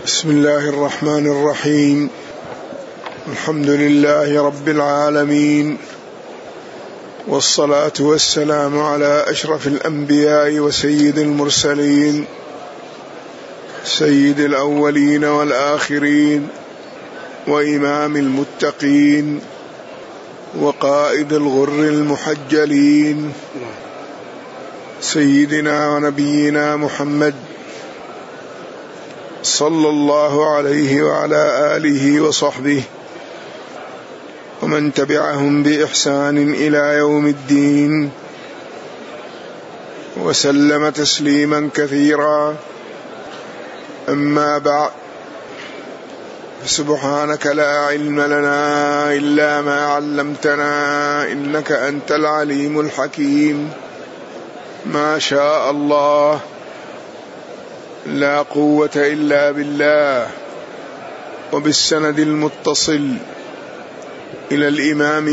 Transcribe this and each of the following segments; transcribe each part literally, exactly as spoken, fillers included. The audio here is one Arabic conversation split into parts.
بسم الله الرحمن الرحيم. الحمد لله رب العالمين، والصلاة والسلام على أشرف الأنبياء وسيد المرسلين، سيد الأولين والآخرين، وإمام المتقين، وقائد الغر المحجلين، سيدنا ونبينا محمد صلى الله عليه وعلى آله وصحبه ومن تبعهم بإحسان إلى يوم الدين، وسلم تسليما كثيرا. أما بعد، سبحانك لا علم لنا إلا ما علمتنا إنك أنت العليم الحكيم. ما شاء الله، لا قوة إلا بالله. وبالسند المتصل إلى الإمام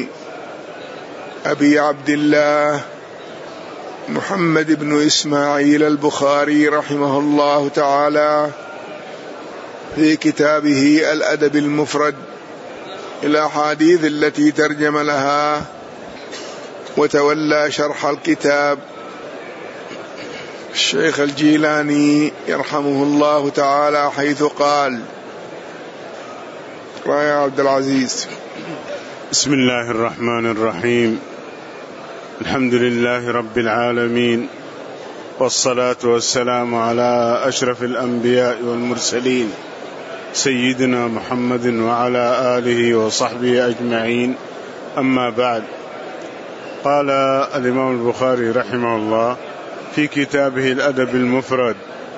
أبي عبد الله محمد بن إسماعيل البخاري رحمه الله تعالى في كتابه الأدب المفرد، الأحاديث التي ترجم لها وتولى شرح الكتاب الشيخ الجيلاني يرحمه الله تعالى، حيث قال: يا عبد العزيز. بسم الله الرحمن الرحيم. الحمد لله رب العالمين، والصلاة والسلام على أشرف الأنبياء والمرسلين، سيدنا محمد وعلى آله وصحبه أجمعين. أما بعد، قال الإمام البخاري رحمه الله في كتابه الأدب المفرد: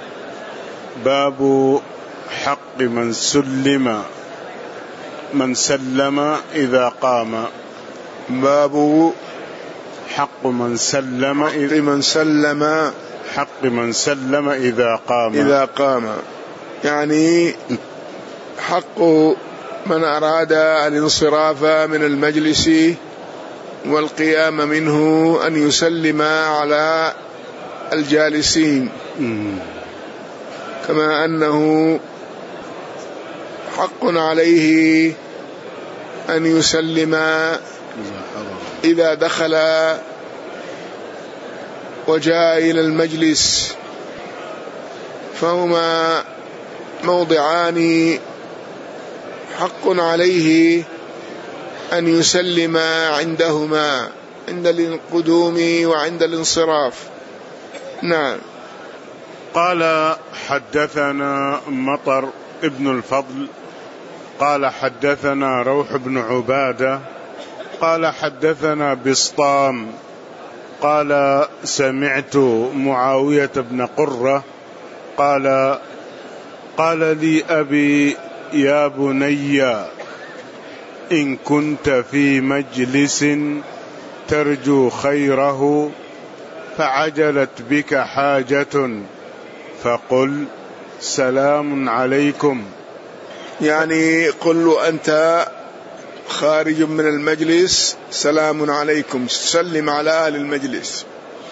باب حق من سلم من سلم إذا قام. باب حق من سلم حق من سلم حق من سلم إذا قام إذا قام يعني حق من أراد الانصراف من المجلس والقيام منه أن يسلم على الجالسين، كما أنه حق عليه أن يسلم إذا دخل وجاء إلى المجلس، فهما موضعان حق عليه أن يسلم عندهما، عند القدوم وعند الانصراف. نعم. قال: حدثنا مطر ابن الفضل قال حدثنا روح بن عبادة قال حدثنا بسطام قال سمعت معاوية بن قرة قال: قال لي أبي: يا بني، إن كنت في مجلس ترجو خيره فعجلت بك حاجة فقل: سلام عليكم. يعني قل له أنت خارج من المجلس: سلام عليكم، سلم على أهل المجلس.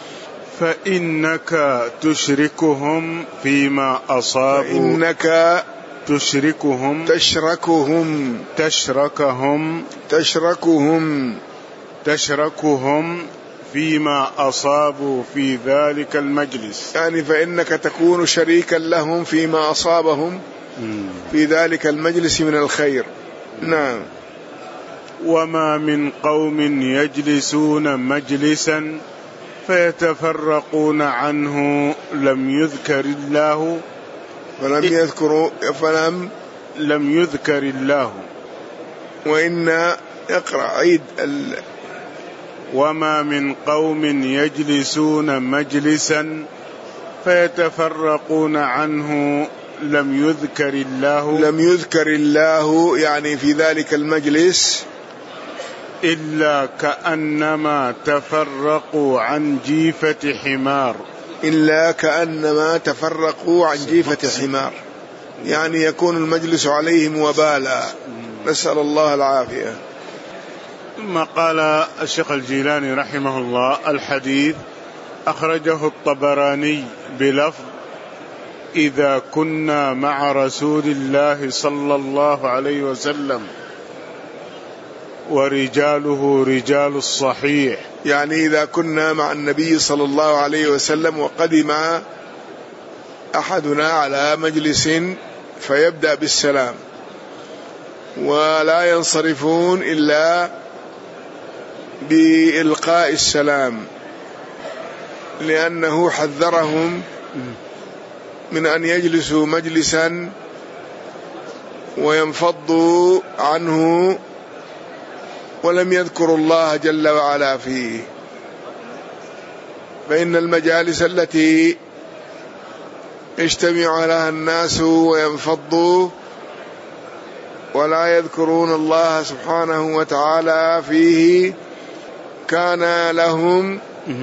فإنك تشركهم فيما أصابوا فإنك تشركهم تشركهم تشركهم تشركهم تشركهم فيما أصابوا في ذلك المجلس، يعني فإنك تكون شريكا لهم فيما أصابهم في ذلك المجلس من الخير. نعم. وما من قوم يجلسون مجلسا فيتفرقون عنه لم يذكر الله فلم يذكروا فلم لم يذكر الله وإن يقرأ عيد ال... وما من قوم يجلسون مجلسا فيتفرقون عنه لم يذكر الله لم يذكر الله يعني في ذلك المجلس إلا كأنما تفرقوا عن جيفة حمار إلا كأنما تفرقوا عن جيفة حمار، يعني يكون المجلس عليهم وبالا، نسأل الله العافية. ثم قال الشيخ الجيلاني رحمه الله: الحديث أخرجه الطبراني بلفظ إذا كنا مع رسول الله صلى الله عليه وسلم ورجاله رجال الصحيح، يعني إذا كنا مع النبي صلى الله عليه وسلم وقدم أحدنا على مجلس فيبدأ بالسلام ولا ينصرفون إلا بإلقاء السلام، لأنه حذرهم من أن يجلسوا مجلسا وينفضوا عنه ولم يذكروا الله جل وعلا فيه. فإن المجالس التي يجتمع لها الناس وينفضوا ولا يذكرون الله سبحانه وتعالى فيه كان لهم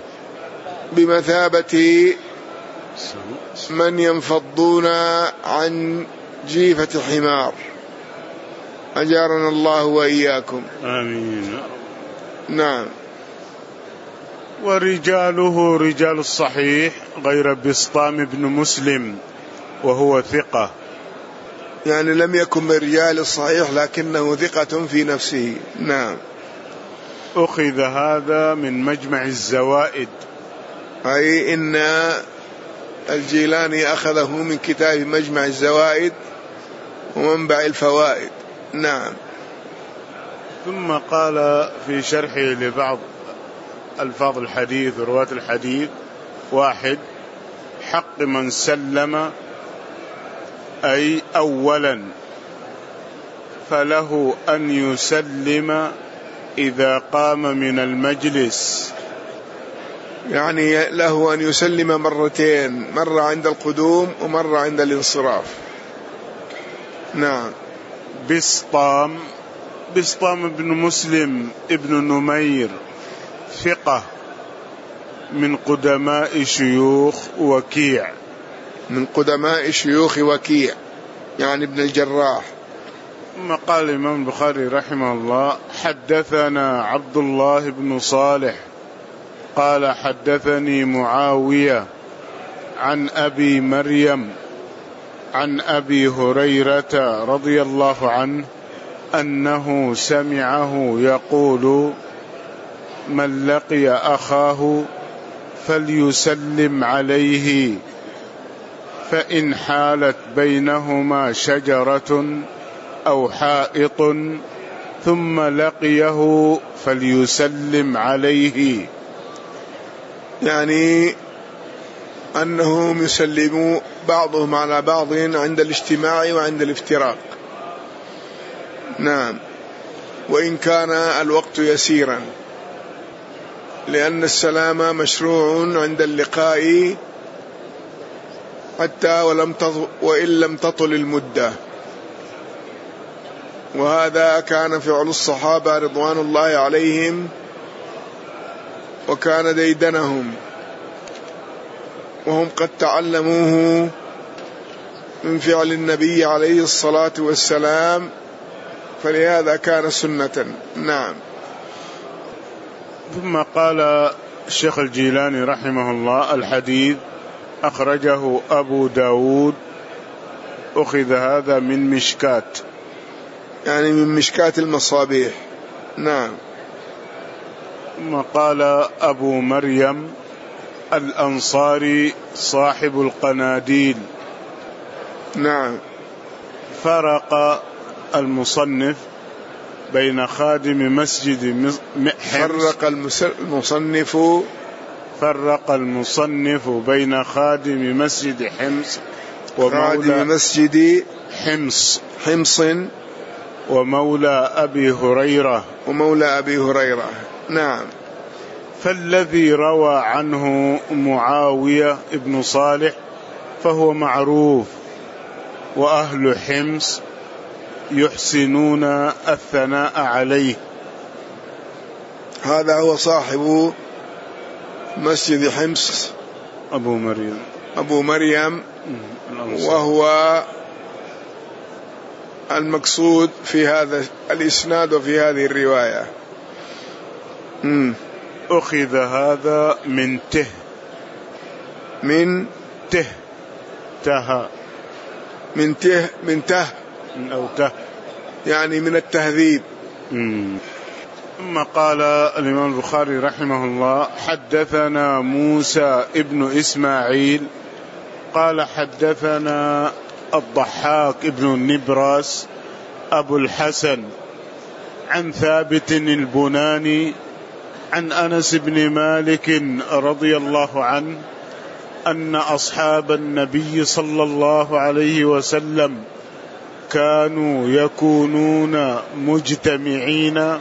بمثابة من ينفضون عن جيفة حمار، أجارنا الله وإياكم. آمين. نعم. ورجاله رجال الصحيح غير بسطام بن مسلم وهو ثقة، يعني لم يكن من رجال الصحيح لكنه ثقة في نفسه. نعم. أخذ هذا من مجمع الزوائد، أي إن الجيلاني أخذه من كتاب مجمع الزوائد ومنبع الفوائد. نعم. ثم قال في شرحه لبعض ألفاظ الحديث ورواة الحديث: واحد، حق من سلم، أي أولا فله أن يسلم إذا قام من المجلس، يعني له أن يسلم مرتين، مرة عند القدوم ومرة عند الانصراف. نعم. بسطام بسطام بن مسلم ابن نمير ثقة من قدماء شيوخ وكيع، من قدماء شيوخ وكيع يعني ابن الجراح. ثم قال الإمام البخاري رحمه الله: حدثنا عبد الله بن صالح قال حدثني معاوية عن أبي مريم عن أبي هريرة رضي الله عنه أنه سمعه يقول: من لقي أخاه فليسلم عليه، فإن حالت بينهما شجرة أو حائط ثم لقيه فليسلم عليه. يعني أنهم يسلموا بعضهم على بعض عند الاجتماع وعند الافتراق. نعم. وإن كان الوقت يسيرا، لأن السلام مشروع عند اللقاء حتى ولم تطل وإن لم تطل المدة، وهذا كان فعل الصحابة رضوان الله عليهم وكان ديدنهم، وهم قد تعلموه من فعل النبي عليه الصلاة والسلام، فلهذا كان سنة. نعم. ثم قال الشيخ الجيلاني رحمه الله: الحديث أخرجه أبو داود، أخذ هذا من مشكات، يعني من مشكات المصابيح. نعم. ثم قال أبو مريم الأنصاري صاحب القناديل. نعم. فرق المصنف بين خادم مسجد حمص فرق المصنف فرق المصنف بين خادم مسجد حمص ومولى مسجد حمص حمص ومولى أبي هريرة ومولى أبي هريرة. نعم. فالذي روى عنه معاوية ابن صالح فهو معروف، وأهل حمص يحسنون الثناء عليه. هذا هو صاحب مسجد حمص أبو مريم أبو مريم وهو المقصود في هذا الإسناد وفي هذه الرواية. مم. أخذ هذا من ته من ته ته من ته من ته أو ته يعني من التهذيب. مم. ثم قال الإمام البخاري رحمه الله: حدثنا موسى ابن إسماعيل قال حدثنا الضحاك ابن النبراس أبو الحسن عن ثابت البناني عن أنس بن مالك رضي الله عنه أن أصحاب النبي صلى الله عليه وسلم كانوا يكونون مجتمعين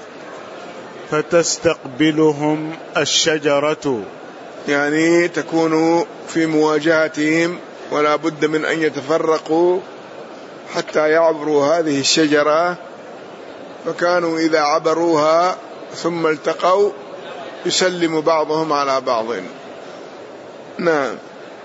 فتستقبلهم الشجرة، يعني تكون في مواجهتهم ولا بد من أن يتفرقوا حتى يعبروا هذه الشجرة، فكانوا إذا عبروها ثم التقوا يسلم بعضهم على بعض. نعم.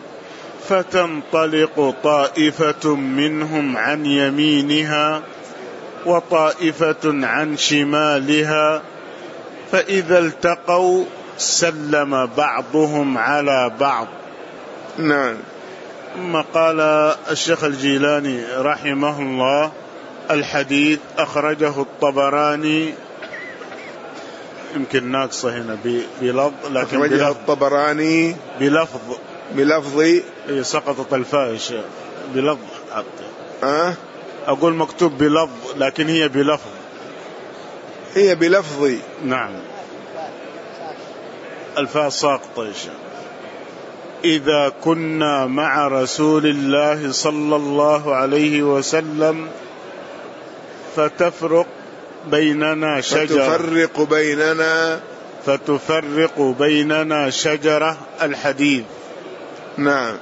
فتنطلق طائفة منهم عن يمينها وطائفة عن شمالها، فإذا التقوا سلم بعضهم على بعض. نعم. ثم قال الشيخ الجيلاني رحمه الله: الحديث أخرجه الطبراني، يمكن ناقصة هنا بلفظ، لكن أخرجه الطبراني بلفظ بلفظ سقطت الفاحش بلفظ. أه؟ أقول مكتوب بلفظ لكن هي بلفظ، هي بلفظ. نعم، الفاء ساقطة. إذا كنا مع رسول الله صلى الله عليه وسلم فتفرق بيننا شجرة فتفرق بيننا فتفرق بيننا شجرة الحديث. نعم.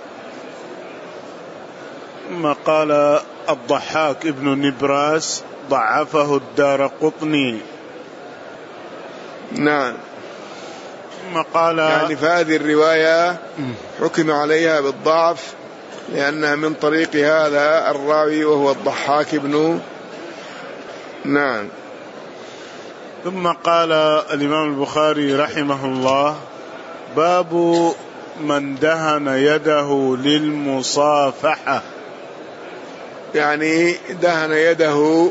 ثم قال الضحاك ابن نبراس ضعفه الدارقطني. نعم. ثم قال يعني فهذه الرواية حكم عليها بالضعف لأنها من طريق هذا الراوي وهو الضحاك ابن. نعم. ثم قال الإمام البخاري رحمه الله: باب من دهن يده للمصافحة، يعني دهن يده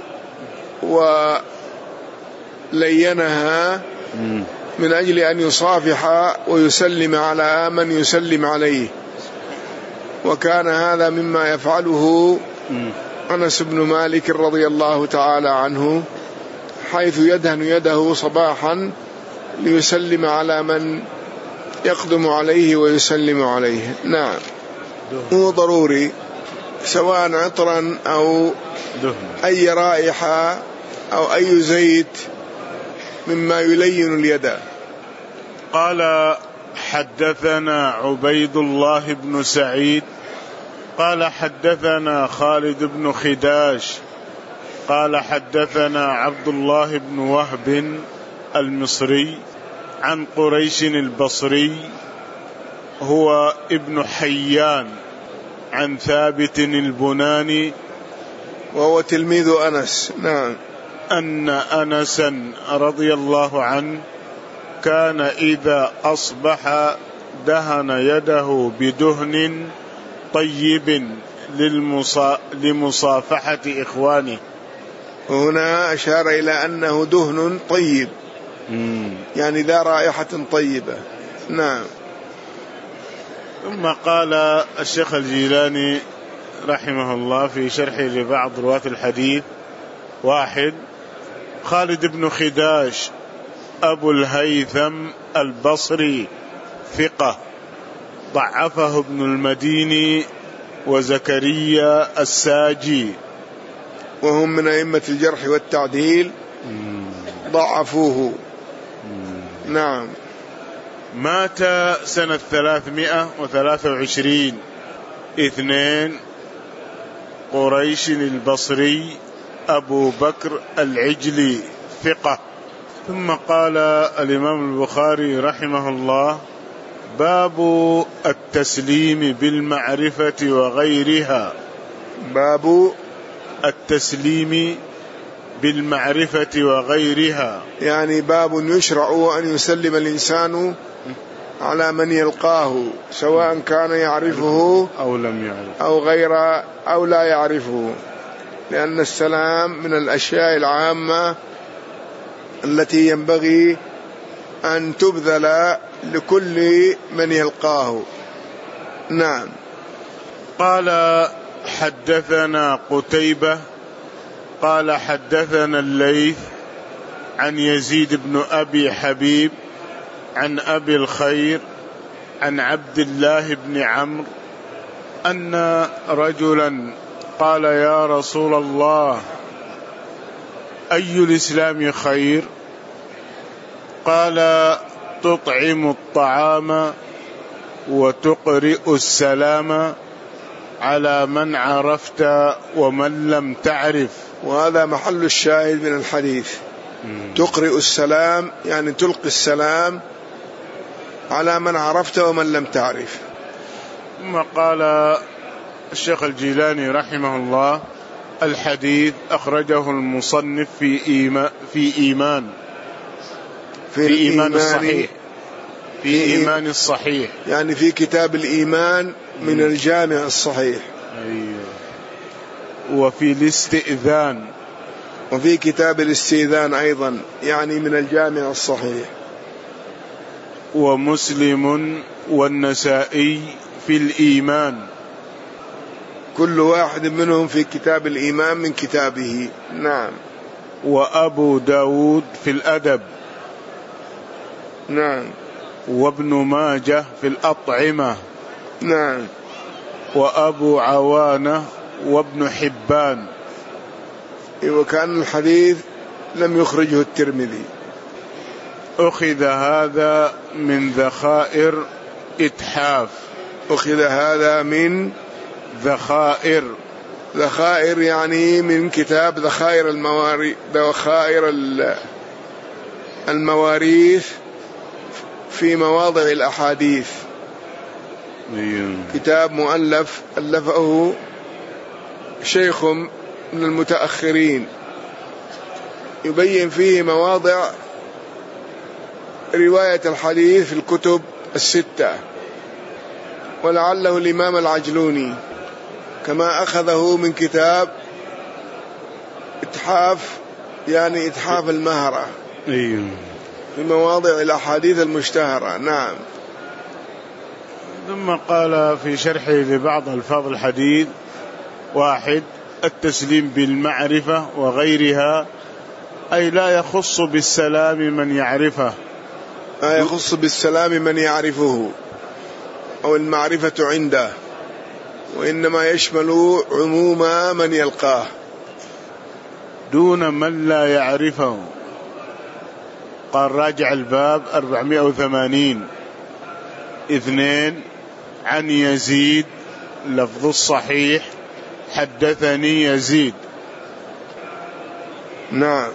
ولينها من أجل أن يصافح ويسلم على من يسلم عليه، وكان هذا مما يفعله أنس بن مالك رضي الله تعالى عنه، حيث يدهن يده صباحا ليسلم على من يقدم عليه ويسلم عليه. نعم. مو ضروري سواء عطرا أو أي رائحة أو أي زيت مما يلين اليد. قال حدثنا عبيد الله بن سعيد قال حدثنا خالد بن خداش قال حدثنا عبد الله بن وهب المصري عن قريش البصري هو ابن حيان عن ثابت البناني وهو تلميذ أنس. نعم. أن أنسا رضي الله عنه كان إذا أصبح دهن يده بدهن طيب للمصا... لمصافحة إخوانه. هنا أشار إلى أنه دهن طيب، مم. يعني ذا رائحة طيبة. نعم. ثم قال الشيخ الجيلاني رحمه الله في شرحه لبعض رواة الحديث: واحد، خالد بن خداش أبو الهيثم البصري ثقة، ضعفه ابن المديني وزكريا الساجي، وهم من أئمة الجرح والتعديل، ضعفوه. نعم. مات سنة ثلاثمائة وثلاثة وعشرين. اثنين، قريش البصري أبو بكر العجلي ثقة. ثم قال الإمام البخاري رحمه الله: باب التسليم بالمعرفة وغيرها. باب التسليم بالمعرفة وغيرها، يعني باب يشرع أن يسلم الإنسان على من يلقاه سواء كان يعرفه أو لم يعرف أو غير أو لا يعرفه، لأن السلام من الأشياء العامة التي ينبغي أن تبذل لكل من يلقاه. نعم. قال حدثنا قتيبة قال حدثنا الليث عن يزيد بن أبي حبيب عن أبي الخير عن عبد الله بن عمرو أن رجلا قال يا رسول الله أي الإسلام خير؟ قال تطعم الطعام وتقرئ السلام على من عرفت ومن لم تعرف. وهذا محل الشاهد من الحديث. مم. تقرئ السلام يعني تلقي السلام على من عرفت ومن لم تعرف. ثم قال الشيخ الجيلاني رحمه الله الحديث أخرجه المصنف في إيمان في إيمان في, في إيمان الصحيح في إيمان الصحيح يعني في كتاب الإيمان من الجامع الصحيح. أيوه. وفي الاستئذان وفي كتاب الاستئذان أيضا يعني من الجامع الصحيح. ومسلم والنسائي في الإيمان كل واحد منهم في كتاب الإيمان من كتابه. نعم. وأبو داود في الأدب. نعم. وابن ماجه في الأطعمة. نعم. وأبو عوانة وابن حبان. وكان الحديث لم يخرجه الترمذي. أخذ هذا من ذخائر إتحاف. أخذ هذا من ذخائر ذخائر يعني من كتاب ذخائر المواريث ذخائر المواريث في مواضع الأحاديث. كتاب مؤلف ألفه شيخ من المتأخرين يبين فيه مواضع رواية الحديث في الكتب الستة، ولعله الإمام العجلوني كما أخذه من كتاب إتحاف يعني إتحاف المهرة أيوه في مواضع الأحاديث المشتهرة. نعم. ثم قال في شرحه لبعض ألفاظ الحديث: واحد التسليم بالمعرفة وغيرها، أي لا يخص بالسلام من يعرفه، لا يخص بالسلام من يعرفه أو المعرفة عنده، وإنما يشمل عموم من يلقاه دون من لا يعرفه. قال راجع الباب أربعمائة وثمانين. اثنين عن يزيد لفظ الصحيح حدثني يزيد. نعم.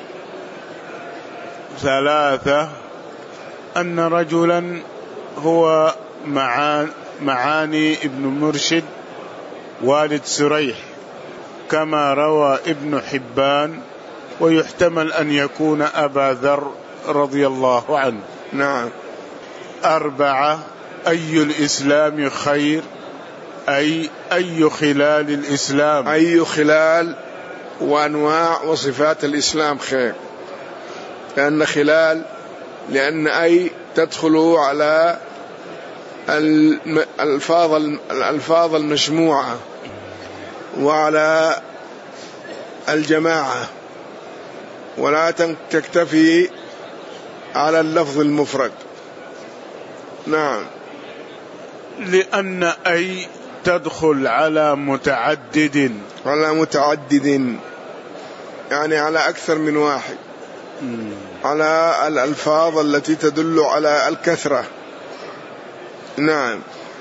ثلاثة أن رجلا هو معاني ابن مرشد والد سريح كما روى ابن حبان، ويحتمل أن يكون أبا ذر رضي الله عنه. نعم. أربعة أي الإسلام خير، أي أي خلال الإسلام، أي خلال وأنواع وصفات الإسلام خير، لأن خلال لأن أي تدخل على الألفاظ الألفاظ المجموعة وعلى الجماعة، ولا تكتفي على اللفظ المفرد. نعم. لأن أي تدخل على متعدد على متعدد يعني على أكثر من واحد، م. على الألفاظ التي تدل على الكثرة. نعم.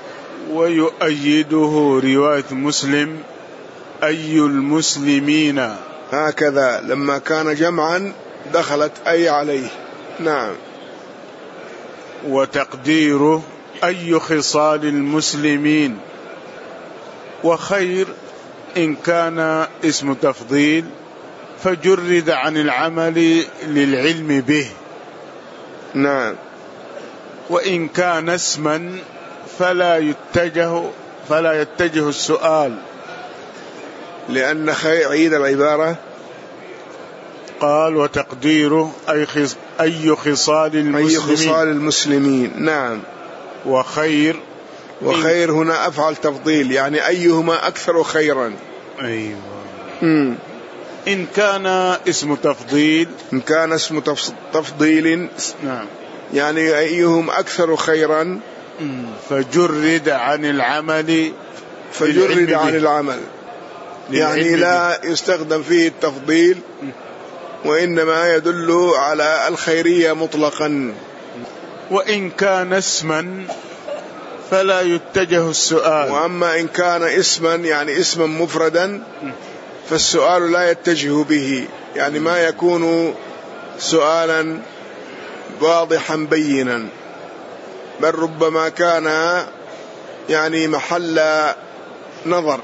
ويؤيده رواية مسلم أي المسلمين، هكذا لما كان جمعا دخلت أي عليه. نعم. وتقديره أي خصال المسلمين، وخير إن كان اسم تفضيل فجرد عن العمل للعلم به. نعم. وإن كان اسما فلا يتجه فلا يتجه السؤال. لأن خير عيد العبارة قال وتقديره أي, خص أي خصال المسلمين أي خصال المسلمين. نعم. وخير وخير هنا أفعل تفضيل، يعني أيهما أكثر خيرا. أيوة. مم. إن كان اسم تفضيل إن كان اسم تفضيل نعم يعني أيهم أكثر خيرا فجرد عن العمل فجرد عن العمل يعني لا يستخدم فيه التفضيل، وإنما يدل على الخيرية مطلقا. وإن كان اسما فلا يتجه السؤال. وأما إن كان اسما يعني اسما مفردا فالسؤال لا يتجه به، يعني ما يكون سؤالا واضحا بينا، بل ربما كان يعني محل نظر،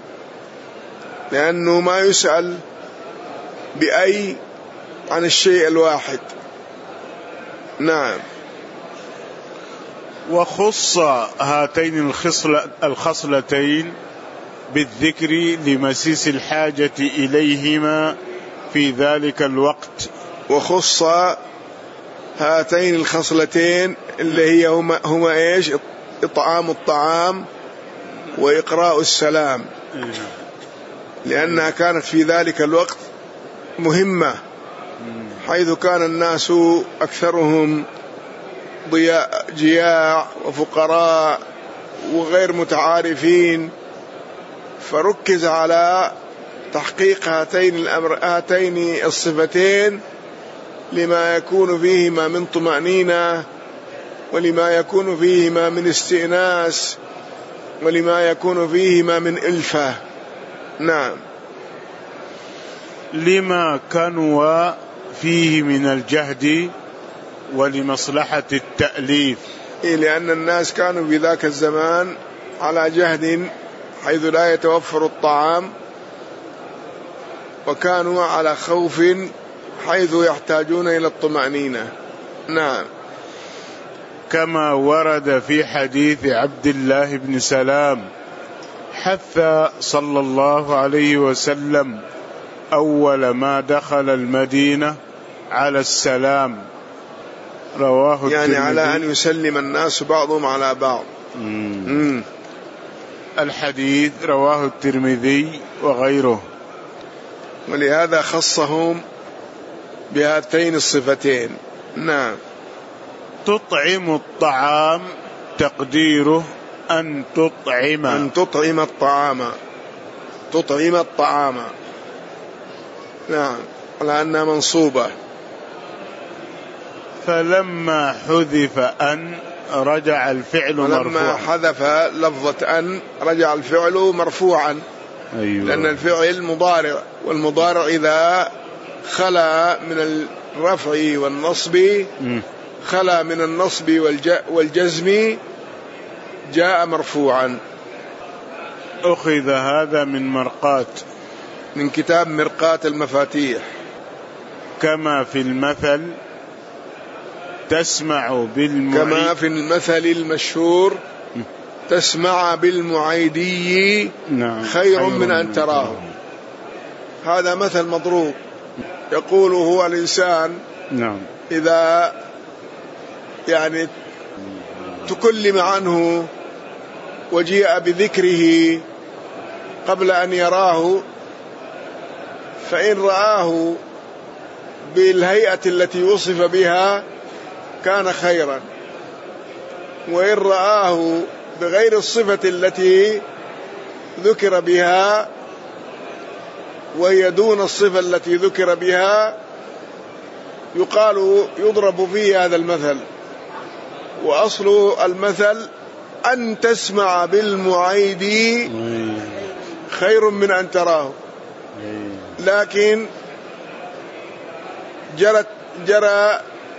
لأنه ما يسأل بأي عن الشيء الواحد. نعم. وخص هاتين الخصلتين بالذكر لمسيس الحاجة إليهما في ذلك الوقت. وخص هاتين الخصلتين اللي هي هما, هما إيش؟ إطعام الطعام وإقراء السلام، لأنها كانت في ذلك الوقت مهمة، حيث كان الناس أكثرهم ضياء جياع وفقراء وغير متعارفين، فركز على تحقيق هاتين الأمر هاتين الصفتين لما يكون فيهما من طمأنينة، ولما يكون فيهما من استئناس، ولما يكون فيهما من إلفة. نعم. لما كانوا فيه من الجهد ولمصلحة التأليف، إيه لأن الناس كانوا في ذاك الزمان على جهد حيث لا يتوفر الطعام، وكانوا على خوف حيث يحتاجون إلى الطمأنينة. نعم. كما ورد في حديث عبد الله بن سلام حث صلى الله عليه وسلم أول ما دخل المدينة على السلام، رواه يعني الترمذي. على أن يسلم الناس بعضهم على بعض. مم. مم. الحديث رواه الترمذي وغيره، ولهذا خصهم بهاتين الصفتين. نعم. تطعم الطعام تقديره أن تطعم أن تطعم الطعام تطعم الطعام نعم، على أنها منصوبة. فلما حذف أن رجع الفعل مرفوعا. لما حذف لفظة أن رجع الفعل مرفوعا. أيوة. لأن الفعل مضارع، والمضارع إذا خلا من الرفع والنصب م. خلا من النصب والجزم جاء مرفوعا. أخذ هذا من مرقات، من كتاب مرقاة المفاتيح. كما في المثل تسمع بالمعيد، كما في المثل المشهور تسمع بالمعيدي نعم. خير من أن تراه. هذا مثل مضروب يقول هو الإنسان نعم. إذا يعني تكلم عنه وجيء بذكره قبل أن يراه، فإن رآه بالهيئة التي وصف بها كان خيرا، وإن رآه بغير الصفة التي ذكر بها وهي دون الصفة التي ذكر بها يقال يضرب فيه هذا المثل. وأصل المثل أن تسمع بالمعيد خير من أن تراه، لكن جرت جرى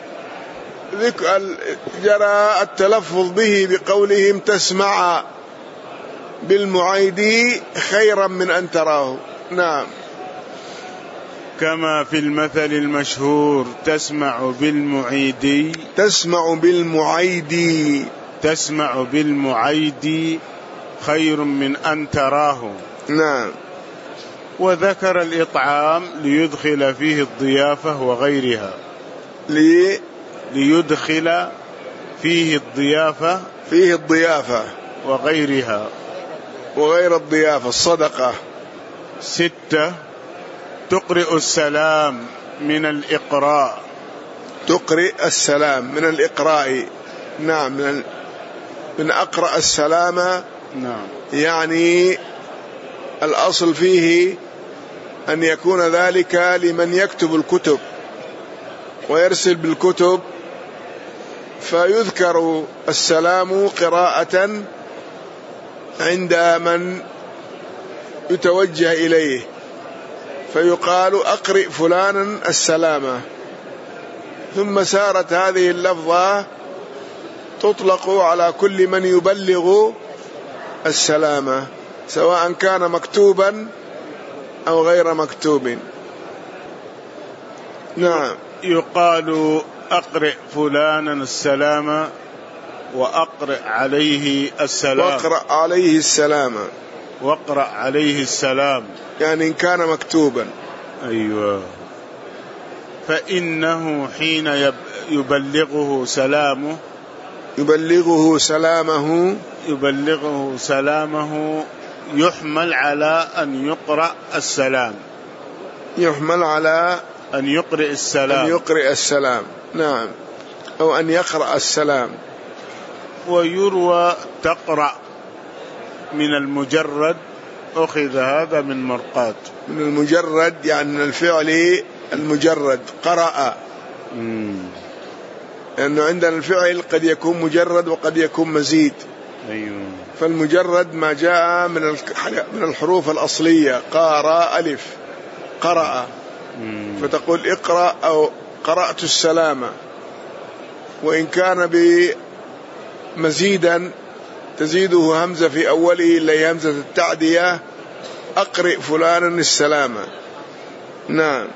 جرى التلفظ به بقولهم تسمع بالمعيد خيرا من أن تراه. نعم. كما في المثل المشهور تسمع بالمعيدي تسمع بالمعيدي تسمع بالمعيدي خير من أن تراه. نعم. وذكر الإطعام ليدخل فيه الضيافة وغيرها لي ليدخل فيه الضيافة فيه الضيافة وغيرها وغير الضيافة الصدقة. ستة تقرئ السلام من الإقراء تقرئ السلام من الإقراء. نعم. من, من أقرأ السلام. نعم. يعني الأصل فيه أن يكون ذلك لمن يكتب الكتب ويرسل بالكتب، فيذكر السلام قراءة عند من يتوجه إليه، فيقال أقرئ فلانا السلام. ثم سارت هذه اللفظة تطلق على كل من يبلغ السلام، سواء كان مكتوبا أو غير مكتوب. نعم. يقال أقرئ فلانا السلام وأقرئ عليه السلام وأقرأ عليه السلام وأقرأ عليه السلام يعني إن كان مكتوبا. أيوة. فإنه حين يبلغه سلامه يبلغه سلامه يبلغه سلامه يحمل على أن يقرأ السلام يحمل على أن يقرئ السلام أن يقرئ السلام. نعم. أو أن يقرأ السلام. ويروى تقرأ من المجرد، أخذ هذا من مرقات. من المجرد يعني من الفعل المجرد قرأ، لأنه عندنا الفعل قد يكون مجرد وقد يكون مزيد. أيوه. فالمجرد ما جاء من من الحروف الأصلية، قارا ألف قرأ، فتقول اقرأ أو قرأت السلام. وإن كان بمزيدا تزيده همزة في أوله اللي هي همزة التعدية، أقرئ فلانا السلام. نعم.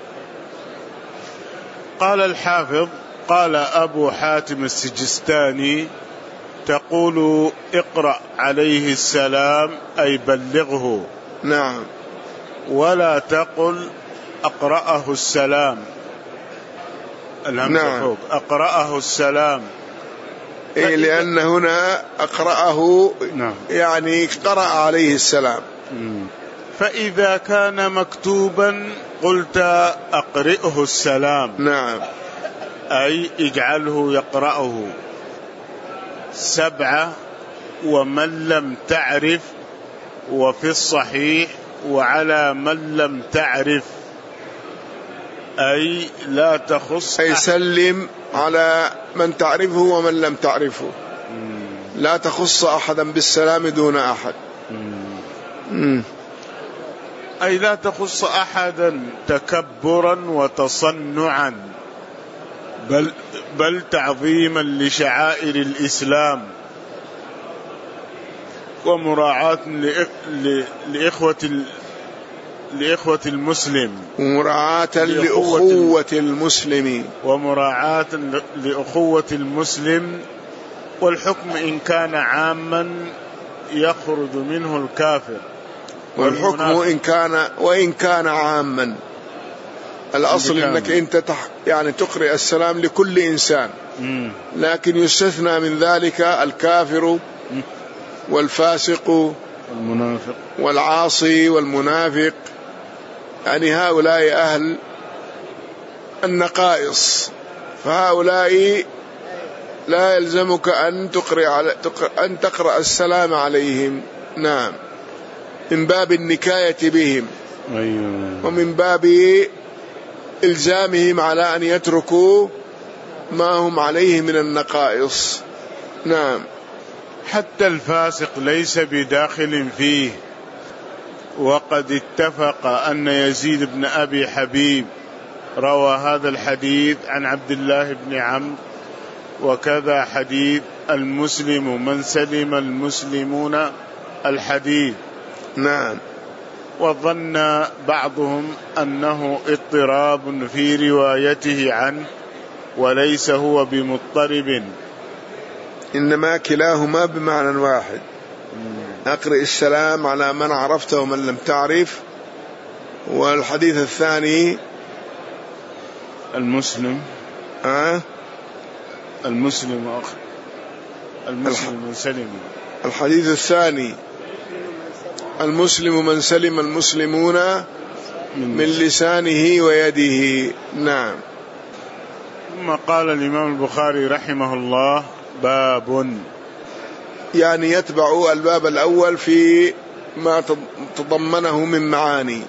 قال الحافظ قال أبو حاتم السجستاني تقول اقرأ عليه السلام أي بلغه. نعم. ولا تقل أقرأه السلام، الهمزة نعم. فوق، أقرأه السلام. إيه لأن هنا أقرأه نعم. يعني قرأ عليه السلام. فإذا كان مكتوبا قلت أقرئه السلام. نعم. أي اجعله يقرأه. سبعة ومن لم تعرف، وفي الصحيح وعلى من لم تعرف، أي لا تخص أي سلم على من تعرفه ومن لم تعرفه، لا تخص أحدا بالسلام دون أحد. مم. أي لا تخص أحدا تكبرا وتصنعا، بل, بل تعظيما لشعائر الإسلام ومراعاة لإخوة لإخوة المسلم ومراعاة لأخوة المسلم ومراعاة لأخوة المسلم. والحكم إن كان عاما يخرج منه الكافر، والحكم إن كان وإن كان عاما. الأصل أنك أنت تح يعني تقرئ السلام لكل إنسان، لكن يستثنى من ذلك الكافر والفاسق والمنافق والعاصي والمنافق، يعني هؤلاء أهل النقائص، فهؤلاء لا يلزمك أن تقرأ على أن تقرأ السلام عليهم. نعم. من باب النكاية بهم. أيوة. ومن باب إلزامهم على أن يتركوا ما هم عليه من النقائص. نعم. حتى الفاسق ليس بداخل فيه. وقد اتفق أن يزيد بن أبي حبيب روى هذا الحديث عن عبد الله بن عمرو، وكذا حديث المسلم من سلم المسلمون الحديث. نعم. وظن بعضهم أنه اضطراب في روايته عنه وليس هو بمضطرب، إنما كلاهما بمعنى واحد. أقرئ السلام على من عرفت ومن لم تعرف. والحديث الثاني المسلم أه؟ المسلم أخ المسلم من سلم. الحديث الثاني المسلم من سلم المسلمون من لسانه ويده. نعم. ثم قال الإمام البخاري رحمه الله باب، يعني يتبع الباب الأول في ما تضمنه من معاني.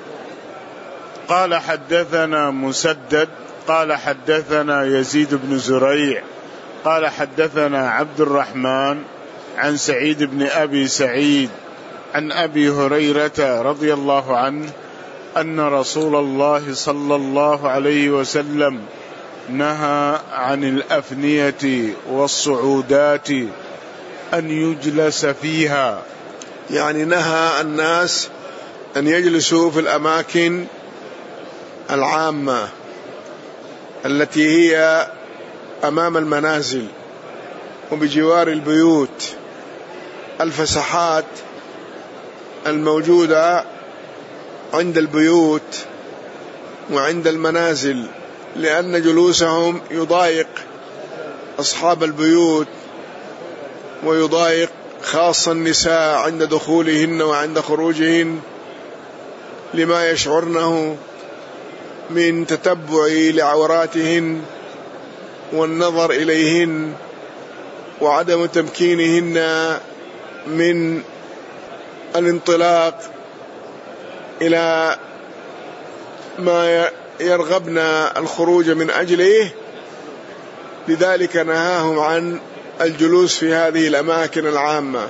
قال حدثنا مسدد قال حدثنا يزيد بن زريع قال حدثنا عبد الرحمن عن سعيد بن أبي سعيد عن أبي هريرة رضي الله عنه أن رسول الله صلى الله عليه وسلم نهى عن الأفنية والصعودات أن يجلس فيها، يعني نهى الناس أن يجلسوا في الأماكن العامة التي هي أمام المنازل وبجوار البيوت، الفسحات الموجودة عند البيوت وعند المنازل، لأن جلوسهم يضايق أصحاب البيوت ويضايق خاصة النساء عند دخولهن وعند خروجهن، لما يشعرنه من تتبع لعوراتهن والنظر إليهن وعدم تمكينهن من الانطلاق إلى ما يرغبن الخروج من أجله. لذلك نهاهم عن الجلوس في هذه الأماكن العامة.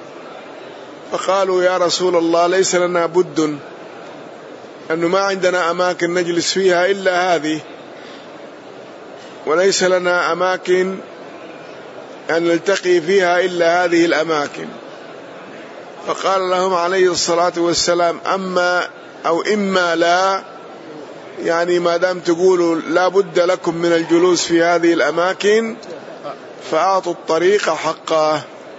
فقالوا يا رسول الله ليس لنا بد أنه ما عندنا أماكن نجلس فيها إلا هذه، وليس لنا أماكن أن نلتقي فيها إلا هذه الأماكن. فقال لهم عليه الصلاة والسلام أما أو إما لا، يعني ما دام تقولوا لا بد لكم من الجلوس في هذه الأماكن فأعطوا الطريق حقه.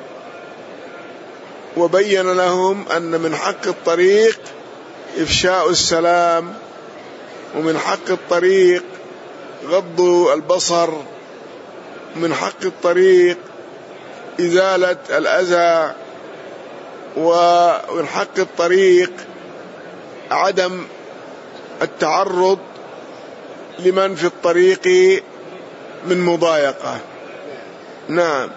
وبين لهم أن من حق الطريق إفشاء السلام، ومن حق الطريق غض البصر، ومن حق الطريق إزالة الأذى، ومن حق الطريق عدم التعرض لمن في الطريق من مضايقة. نعم.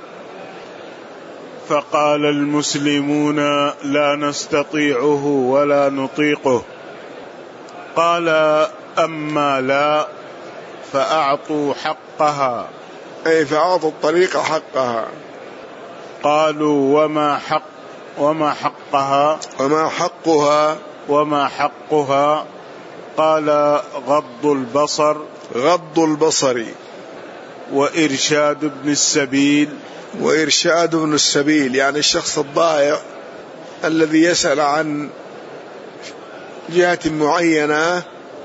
فقال المسلمون لا نستطيعه ولا نطيقه. قال أما لا فأعطوا حقها، أي فأعطوا الطريق حقها. قالوا وما حق وما حقها وما حقها وما حقها قال غض البصر غض البصر وإرشاد ابن السبيل وإرشاد ابن السبيل، يعني الشخص الضائع الذي يسأل عن جهة معينة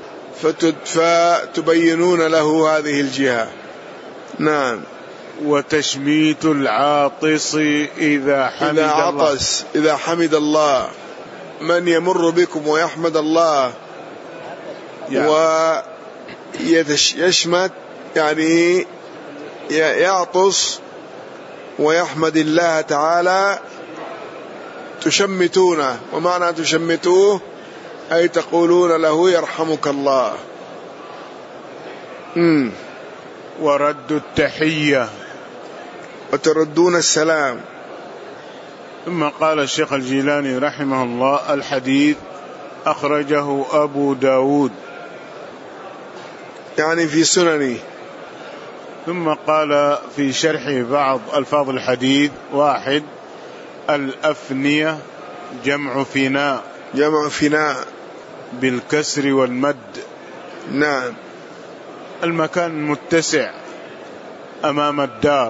فتبينون له هذه الجهة. نعم. وتشميت العاطس إذا حمد إذا عطس الله. إذا حمد الله، من يمر بكم ويحمد الله يعني. ويشمت يعني يعطس ويحمد الله تعالى، تشمتونه. ومعنى تشمتوه أي تقولون له يرحمك الله. مم. ورد التحية وتردون السلام. ثم قال الشيخ الجيلاني رحمه الله الحديث أخرجه أبو داود يعني في سننه. ثم قال في شرح بعض ألفاظ الحديث: واحد، الأفنية جمع فناء جمع فناء بالكسر والمد. نعم. المكان المتسع أمام الدار.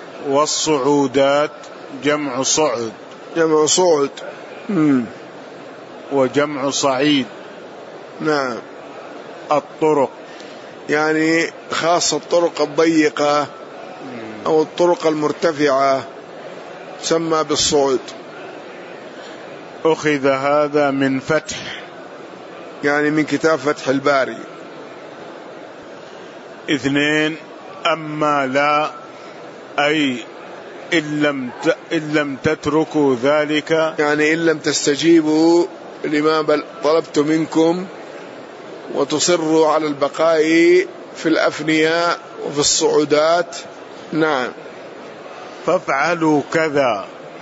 والصعودات جمع صعد جمع صعد. مم. وجمع صعيد. نعم. الطرق يعني خاصة الطرق الضيقة أو الطرق المرتفعة تسمى بالصعود. أخذ هذا من فتح، يعني من كتاب فتح الباري. اثنين، أما لا، أي إن لم إن لم تتركوا ذلك، يعني إن لم تستجيبوا لما طلبت منكم وتصروا على البقاء في الأفنية وفي الصعودات. نعم. فافعلوا كذا،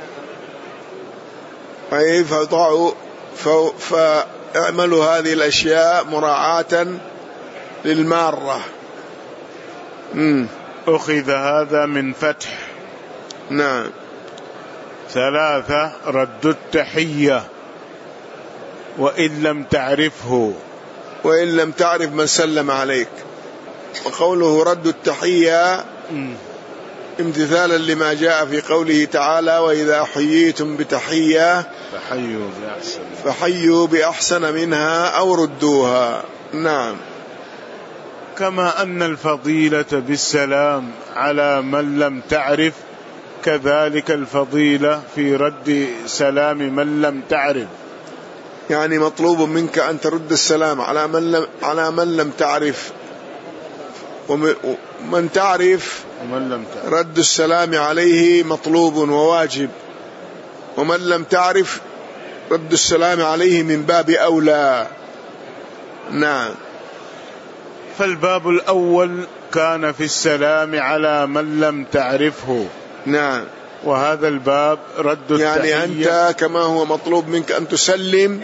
أي فضعوا فاعملوا هذه الأشياء مراعاة للمارة. مم. أخذ هذا من فتح. نعم. ثلاثة، رد التحية وإن لم تعرفه، وإن لم تعرف من سلم عليك. وقوله رد التحية امتثالا لما جاء في قوله تعالى: وإذا حييتم بتحية فحيوا بأحسن, فحيوا بأحسن منها أو ردوها. نعم. كما أن الفضيلة بالسلام على من لم تعرف، كذلك الفضيلة في رد سلام من لم تعرف. يعني مطلوب منك أن ترد السلام على من لم, على من لم تعرف، ومن تعرف ومن لم تعرف رد السلام عليه مطلوب وواجب، ومن لم تعرف رد السلام عليه من باب أولى. نعم. فالباب الأول كان في السلام على من لم تعرفه. نعم. وهذا الباب رد التحية. يعني أنت كما هو مطلوب منك أن تسلم،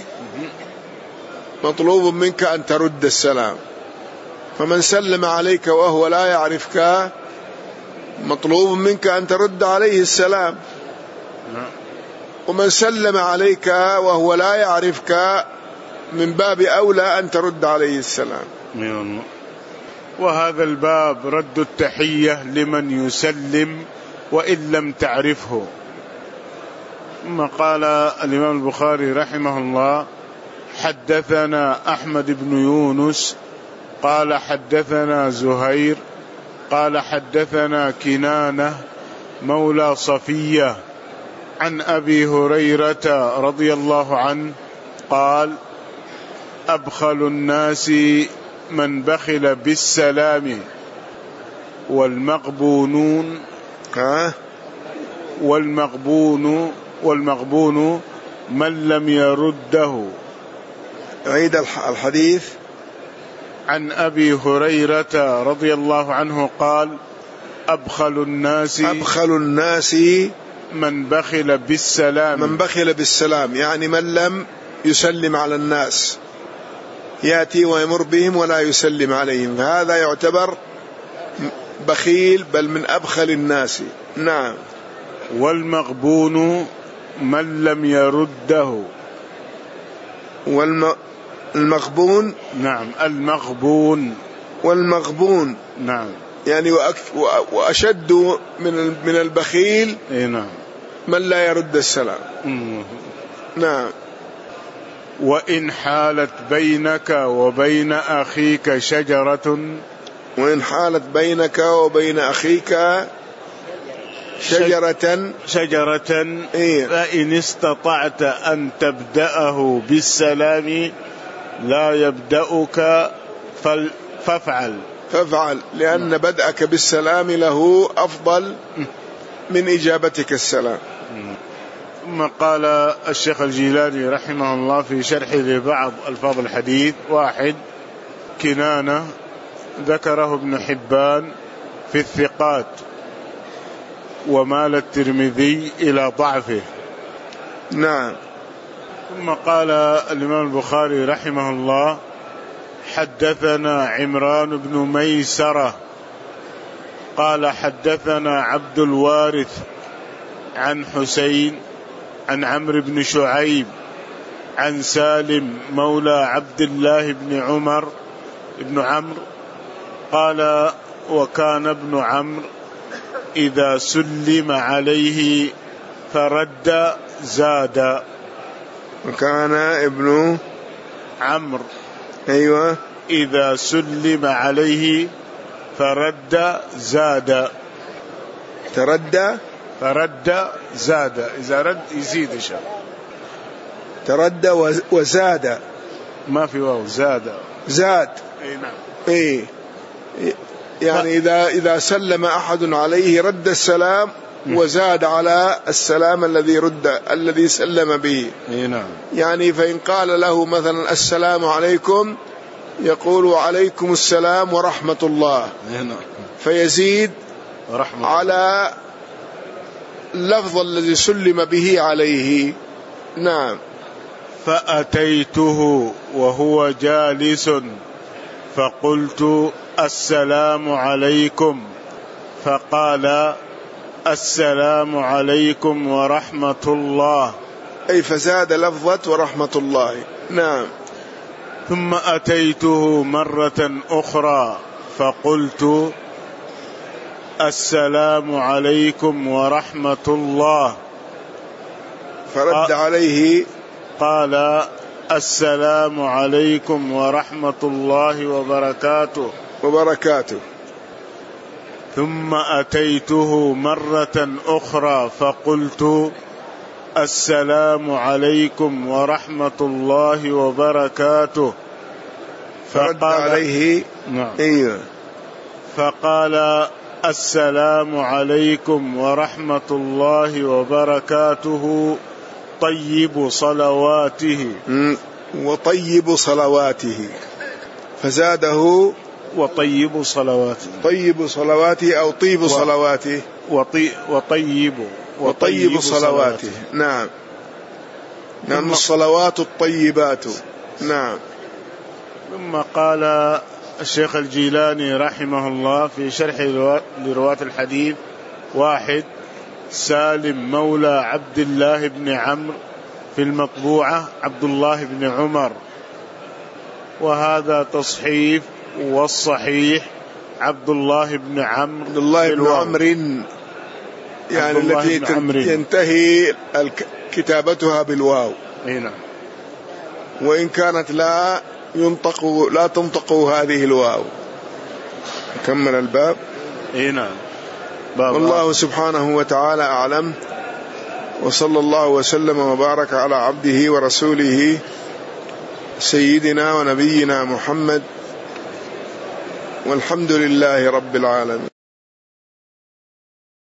مطلوب منك أن ترد السلام. فمن سلم عليك وهو لا يعرفك مطلوب منك أن ترد عليه السلام، ومن سلم عليك وهو لا يعرفك من باب أولى أن ترد عليه السلام. وهذا الباب رد التحية لمن يسلم وإن لم تعرفه. ثم قال الإمام البخاري رحمه الله: حدثنا أحمد بن يونس قال حدثنا زهير قال حدثنا كنانة مولى صفية عن أبي هريرة رضي الله عنه قال: أبخل الناس من بخل بالسلام والمغبونون والمغبون والمغبون من لم يرده. عيد الحديث. عن أبي هريرة رضي الله عنه قال: أبخل الناس أبخل الناس من بخل بالسلام. من بخل بالسلام يعني من لم يسلم على الناس، يأتي ويمر بهم ولا يسلم عليهم، هذا يعتبر بخيل، بل من أبخل الناس. نعم. والمغبون من لم يرده. والمغبون نعم المغبون والمغبون نعم يعني وأشد من من البخيل نعم من لا يرد السلام. نعم. وإن حالت بينك وبين أخيك شجرة وإن حالت بينك وبين أخيك شجرة شجرة إيه؟ فإن استطعت أن تبدأه بالسلام لا يبدأك فافعل فافعل لأن بدأك بالسلام له أفضل من إجابتك السلام. ثم قال الشيخ الجيلاني رحمه الله في شرحه لبعض ألفاظ الحديث: واحد، كنانة ذكره ابن حبان في الثقات ومال الترمذي إلى ضعفه. نعم. ثم قال الإمام البخاري رحمه الله: حدثنا عمران بن ميسرة قال حدثنا عبد الوارث عن حسين عن عمرو بن شعيب عن سالم مولى عبد الله بن عمر بن عمرو قال: وكان ابن عمرو إذا سلم عليه فرد زاد. وكان ابن عمرو أيوة إذا سلم عليه فرد زاد. تردى فرد زاد، إذا رد يزيد إن شاء الله. تردى وزاد، ما في واو، زاد زاد. اي نعم. اي يعني إذا إذا سلم أحد عليه رد السلام وزاد على السلام الذي رد الذي سلم به. اي نعم. يعني فإن قال له مثلا السلام عليكم يقول وعليكم السلام ورحمة الله، فيزيد ورحمة على اللفظ الذي سلم به عليه. نعم. فأتيته وهو جالس فقلت السلام عليكم، فقال السلام عليكم ورحمة الله، أي فزاد لفظة ورحمة الله. نعم. ثم أتيته مرة أخرى فقلت السلام عليكم ورحمة الله، فرد عليه قال السلام عليكم ورحمة الله وبركاته وبركاته. ثم أتيته مرة أخرى فقلت السلام عليكم ورحمة الله وبركاته، فرد عليه نعم. أيوه. فقال السلام عليكم ورحمة الله وبركاته طيب صلواته. وطيب صلواته، فزاده وطيب صلواته. طيب صلواته أو طيب صلواته. وطي وطيب وطيب صلواته. نعم. نعم. الصلوات الطيبات. نعم. ثم قال الشيخ الجيلاني رحمه الله في شرح لرواة الحديث: واحد، سالم مولى عبد الله بن عمرو، في المطبوعة عبد الله بن عمر، وهذا تصحيف، والصحيح عبد الله بن عمرو. عبد الله بن عمرو يعني التي ينتهي كتابتها بالواو. نعم. وإن كانت لا ينطق لا تنطق هذه الواو. كمل الباب. نعم. والله سبحانه وتعالى أعلم، وصلى الله وسلم وبارك على عبده ورسوله سيدنا ونبينا محمد، والحمد لله رب العالمين.